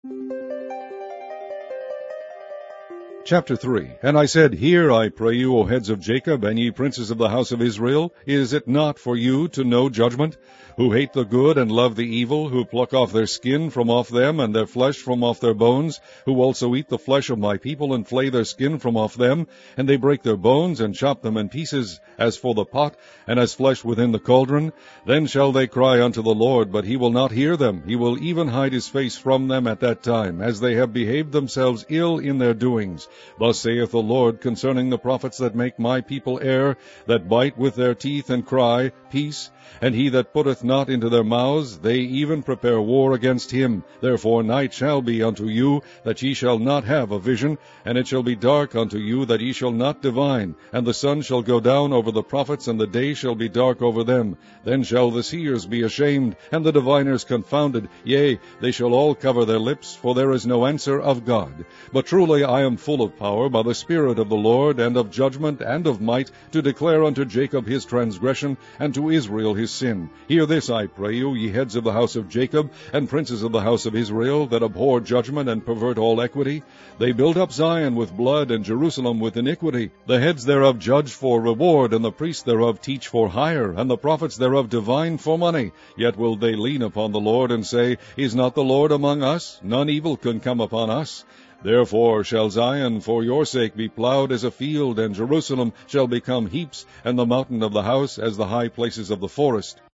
Chapter 3. And I said, Hear, I pray you, O heads of Jacob, and ye princes of the house of Israel, is it not for you to know judgment? Who hate the good and love the evil, who pluck off their skin from off them, and their flesh from off their bones, who also eat the flesh of my people, and flay their skin from off them, and they break their bones, and chop them in pieces, as for the pot, and as flesh within the cauldron. Then shall they cry unto the Lord, but he will not hear them. He will even hide his face from them at that time, as they have behaved themselves ill in their doings. Thus saith the Lord concerning the prophets that make my people err, that bite with their teeth, and cry, Peace, and he that putteth not into their mouths, they even prepare war against him. Therefore night shall be unto you, that ye shall not have a vision, and it shall be dark unto you, that ye shall not divine. And the sun shall go down over the prophets, and the day shall be dark over them. Then shall the seers be ashamed, and the diviners confounded. Yea, they shall all cover their lips, for there is no answer of God. But truly I am full of power by the Spirit of the Lord, and of judgment, and of might, to declare unto Jacob his transgression, and to Israel his sin. Hear this, I pray you, ye heads of the house of Jacob, and princes of the house of Israel, that abhor judgment, and pervert all equity. They build up Zion with blood, and Jerusalem with iniquity. The heads thereof judge for reward, and the priests thereof teach for hire, and the prophets thereof divine for money. Yet will they lean upon the Lord, and say, Is not the Lord among us? None evil can come upon us. Therefore shall Zion for your sake be plowed as a field, and Jerusalem shall become heaps, and the mountain of the house as the high places of the forest.